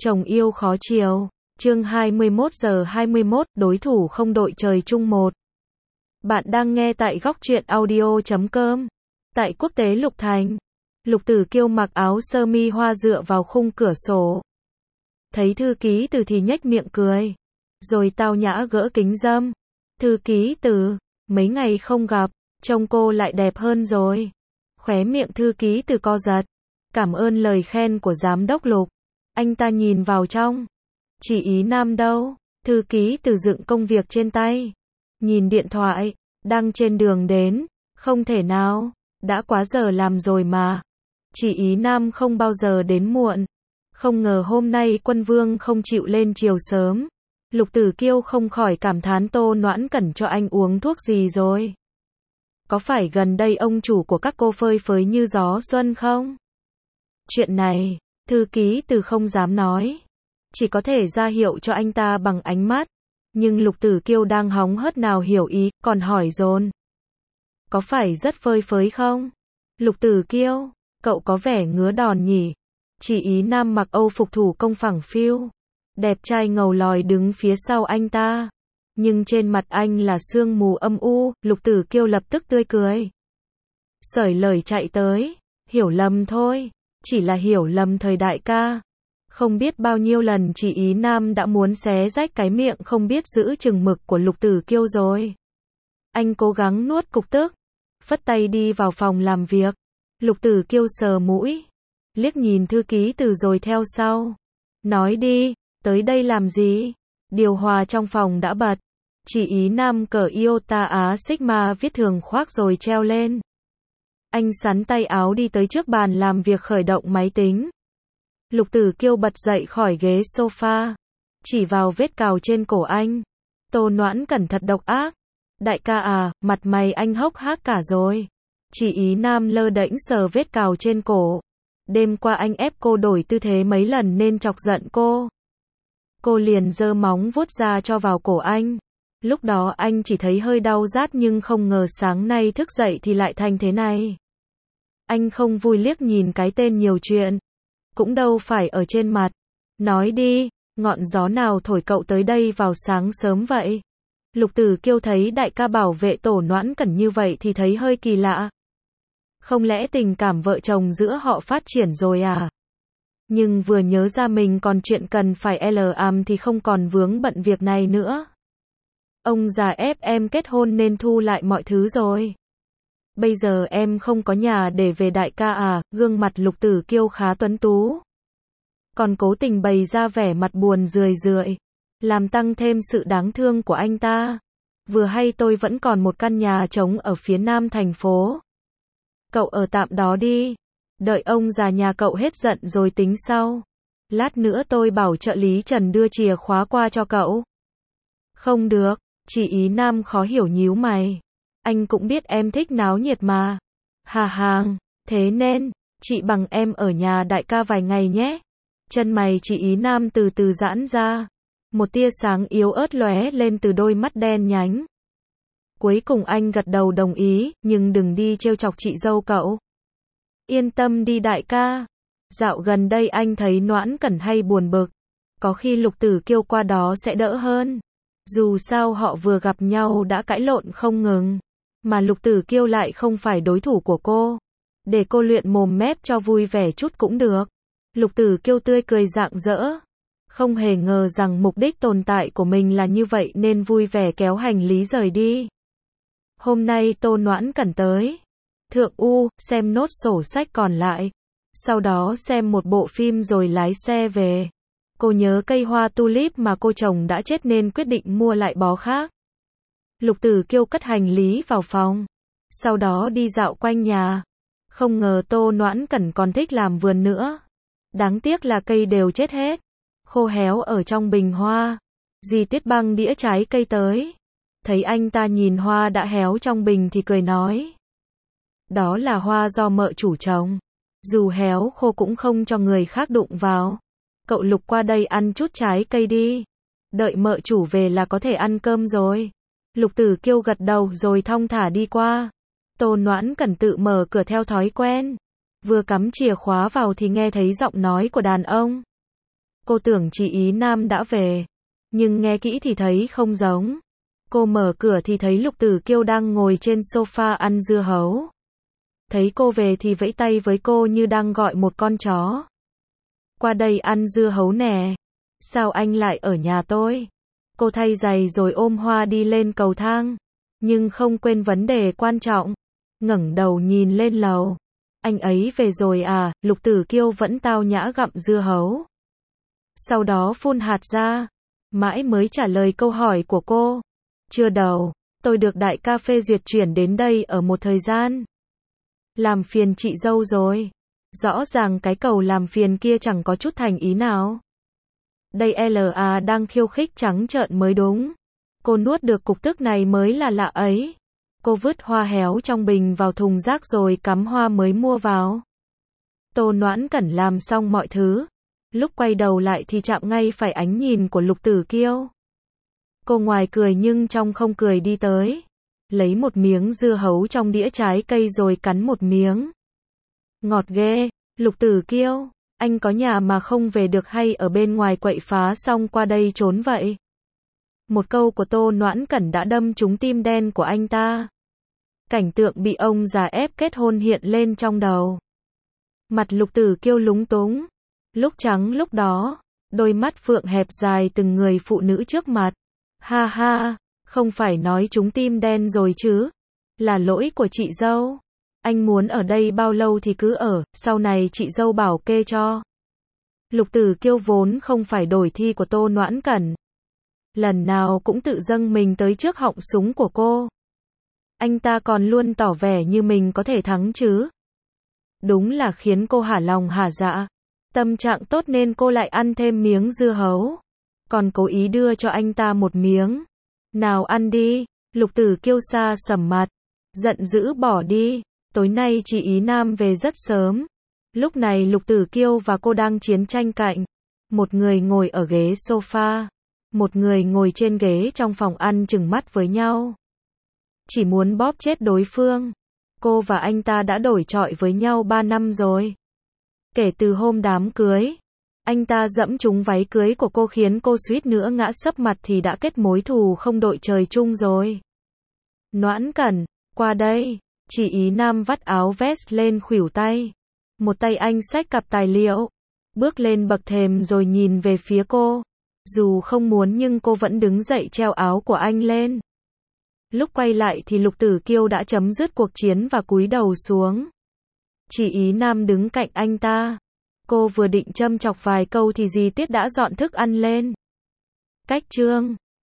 Chồng yêu khó chiều. Chương 21 giờ 21, đối thủ không đội trời chung một. Bạn đang nghe tại góc truyện audio.com. Tại quốc tế Lục Thành, Lục Tử Kiêu mặc áo sơ mi hoa dựa vào khung cửa sổ. Thấy thư ký Từ thì nhếch miệng cười. Rồi tao nhã gỡ kính râm. Thư ký Từ, mấy ngày không gặp, trông cô lại đẹp hơn rồi. Khóe miệng thư ký Từ co giật. Cảm ơn lời khen của giám đốc Lục. Anh ta nhìn vào trong. Chị Ý Nam đâu? Thư ký Từ dựng công việc trên tay. Nhìn điện thoại, đang trên đường đến. Không thể nào, đã quá giờ làm rồi mà. Chị Ý Nam không bao giờ đến muộn. Không ngờ hôm nay Quân Vương không chịu lên chiều sớm. Lục Tử Kiêu không khỏi cảm thán Tô Noãn Cẩn cho anh uống thuốc gì rồi. Có phải gần đây ông chủ của các cô phơi phới như gió xuân không? Chuyện này, thư ký Từ không dám nói. Chỉ có thể ra hiệu cho anh ta bằng ánh mắt. Nhưng Lục Tử Kiêu đang hóng hớt nào hiểu ý, còn hỏi dồn. Có phải rất phơi phới không? Lục Tử Kiêu, cậu có vẻ ngứa đòn nhỉ? Chị Ý Nam mặc Âu phục thủ công phẳng phiu. Đẹp trai ngầu lòi đứng phía sau anh ta. Nhưng trên mặt anh là sương mù âm u, Lục Tử Kiêu lập tức tươi cười. Sởi lời chạy tới. Hiểu lầm thôi. Chỉ là hiểu lầm thời đại ca. Không biết bao nhiêu lần chị Ý Nam đã muốn xé rách cái miệng không biết giữ chừng mực của Lục Tử Kiêu rồi. Anh cố gắng nuốt cục tức. Phất tay đi vào phòng làm việc. Lục Tử Kiêu sờ mũi. Liếc nhìn thư ký Từ rồi theo sau. Nói đi, tới đây làm gì? Điều hòa trong phòng đã bật. Chị Ý Nam cởi Iota Á Sigma viết thường khoác rồi treo lên. Anh sắn tay áo đi tới trước bàn làm việc khởi động máy tính. Lục Tử Kiêu bật dậy khỏi ghế sofa. Chỉ vào vết cào trên cổ anh. Tô Noãn Cẩn thật độc ác. Đại ca à, mặt mày anh hốc hác cả rồi. Chị Ý Nam lơ đễnh sờ vết cào trên cổ. Đêm qua anh ép cô đổi tư thế mấy lần nên chọc giận cô. Cô liền giơ móng vuốt ra cho vào cổ anh. Lúc đó anh chỉ thấy hơi đau rát nhưng không ngờ sáng nay thức dậy thì lại thành thế này. Anh không vui liếc nhìn cái tên nhiều chuyện. Cũng đâu phải ở trên mặt. Nói đi, ngọn gió nào thổi cậu tới đây vào sáng sớm vậy? Lục Tử Kiêu thấy đại ca bảo vệ Tô Noãn Cẩn như vậy thì thấy hơi kỳ lạ. Không lẽ tình cảm vợ chồng giữa họ phát triển rồi à? Nhưng vừa nhớ ra mình còn chuyện cần phải làm thì không còn vướng bận việc này nữa. Ông già ép em kết hôn nên thu lại mọi thứ rồi. Bây giờ em không có nhà để về đại ca à? Gương mặt Lục Tử Kiêu khá tuấn tú. Còn cố tình bày ra vẻ mặt buồn rười rượi. Làm tăng thêm sự đáng thương của anh ta. Vừa hay tôi vẫn còn một căn nhà trống ở phía nam thành phố. Cậu ở tạm đó đi. Đợi ông già nhà cậu hết giận rồi tính sau. Lát nữa tôi bảo trợ lý Trần đưa chìa khóa qua cho cậu. Không được. Chị Ý Nam khó hiểu nhíu mày. Anh cũng biết em thích náo nhiệt mà. Hà hàng. Thế nên, chị bằng em ở nhà đại ca vài ngày nhé. Chân mày chị Ý Nam từ từ giãn ra. Một tia sáng yếu ớt lóe lên từ đôi mắt đen nhánh. Cuối cùng anh gật đầu đồng ý, nhưng đừng đi trêu chọc chị dâu cậu. Yên tâm đi đại ca. Dạo gần đây anh thấy Noãn Cẩn hay buồn bực. Có khi Lục Tử Kiêu qua đó sẽ đỡ hơn. Dù sao họ vừa gặp nhau đã cãi lộn không ngừng. Mà Lục Tử Kiêu lại không phải đối thủ của cô. Để cô luyện mồm mép cho vui vẻ chút cũng được. Lục Tử Kiêu tươi cười rạng rỡ. Không hề ngờ rằng mục đích tồn tại của mình là như vậy nên vui vẻ kéo hành lý rời đi. Hôm nay Tô Noãn Cẩn tới. Thượng U, xem nốt sổ sách còn lại. Sau đó xem một bộ phim rồi lái xe về. Cô nhớ cây hoa tulip mà cô chồng đã chết nên quyết định mua lại bó khác. Lục Tử Kiêu cất hành lý vào phòng. Sau đó đi dạo quanh nhà. Không ngờ Tô Noãn Cẩn còn thích làm vườn nữa. Đáng tiếc là cây đều chết hết. Khô héo ở trong bình hoa. Dì Tuyết băng đĩa trái cây tới. Thấy anh ta nhìn hoa đã héo trong bình thì cười nói. Đó là hoa do mợ chủ trồng. Dù héo khô cũng không cho người khác đụng vào. Cậu Lục qua đây ăn chút trái cây đi. Đợi mợ chủ về là có thể ăn cơm rồi. Lục Tử Kiêu gật đầu rồi thong thả đi qua. Tô Noãn Cẩn tự mở cửa theo thói quen. Vừa cắm chìa khóa vào thì nghe thấy giọng nói của đàn ông. Cô tưởng chị Ý Nam đã về, nhưng nghe kỹ thì thấy không giống. Cô mở cửa thì thấy Lục Tử Kiêu đang ngồi trên sofa ăn dưa hấu. Thấy cô về thì vẫy tay với cô như đang gọi một con chó. Qua đây ăn dưa hấu nè. Sao anh lại ở nhà tôi? Cô thay giày rồi ôm hoa đi lên cầu thang, nhưng không quên vấn đề quan trọng. Ngẩng đầu nhìn lên lầu. Anh ấy về rồi à? Lục Tử Kiêu vẫn tao nhã gặm dưa hấu. Sau đó phun hạt ra. Mãi mới trả lời câu hỏi của cô. Chưa đâu, tôi được đại ca phê duyệt chuyển đến đây ở một thời gian. Làm phiền chị dâu rồi. Rõ ràng cái cầu làm phiền kia chẳng có chút thành ý nào. Đây LA đang khiêu khích trắng trợn mới đúng. Cô nuốt được cục tức này mới là lạ ấy. Cô vứt hoa héo trong bình vào thùng rác rồi cắm hoa mới mua vào. Tô Noãn Cẩn làm xong mọi thứ. Lúc quay đầu lại thì chạm ngay phải ánh nhìn của Lục Tử Kiêu. Cô ngoài cười nhưng trong không cười đi tới. Lấy một miếng dưa hấu trong đĩa trái cây rồi cắn một miếng. Ngọt ghê. Lục Tử Kiêu, anh có nhà mà không về được hay ở bên ngoài quậy phá xong qua đây trốn vậy? Một câu của Tô Noãn Cẩn đã đâm trúng tim đen của anh ta. Cảnh tượng bị ông già ép kết hôn hiện lên trong đầu. Mặt Lục Tử Kiêu lúng túng. Lúc trắng lúc đó, đôi mắt phượng hẹp dài từng người phụ nữ trước mặt. Ha ha, không phải nói trúng tim đen rồi chứ? Là lỗi của chị dâu. Anh muốn ở đây bao lâu thì cứ ở, sau này chị dâu bảo kê cho. Lục Tử Kiêu vốn không phải đổi thi của Tô Noãn Cẩn. Lần nào cũng tự dâng mình tới trước họng súng của cô. Anh ta còn luôn tỏ vẻ như mình có thể thắng chứ. Đúng là khiến cô hả lòng hả dạ. Tâm trạng tốt nên cô lại ăn thêm miếng dưa hấu. Còn cố ý đưa cho anh ta một miếng. Nào ăn đi. Lục Tử Kiêu xa sầm mặt. Giận dữ bỏ đi. Tối nay chị Ý Nam về rất sớm. Lúc này Lục Tử Kiêu và cô đang chiến tranh cạnh. Một người ngồi ở ghế sofa. Một người ngồi trên ghế trong phòng ăn chừng mắt với nhau. Chỉ muốn bóp chết đối phương. Cô và anh ta đã đổi chọi với nhau 3 năm rồi. Kể từ hôm đám cưới, anh ta dẫm trúng váy cưới của cô khiến cô suýt nữa ngã sấp mặt thì đã kết mối thù không đội trời chung rồi. Noãn Cẩn, qua đây. Chị Ý Nam vắt áo vest lên khuỷu tay. Một tay anh xách cặp tài liệu. Bước lên bậc thềm rồi nhìn về phía cô. Dù không muốn nhưng cô vẫn đứng dậy treo áo của anh lên. Lúc quay lại thì Lục Tử Kiêu đã chấm dứt cuộc chiến và cúi đầu xuống. Chị Ý Nam đứng cạnh anh ta. Cô vừa định châm chọc vài câu thì dì Tiết đã dọn thức ăn lên. Cách chương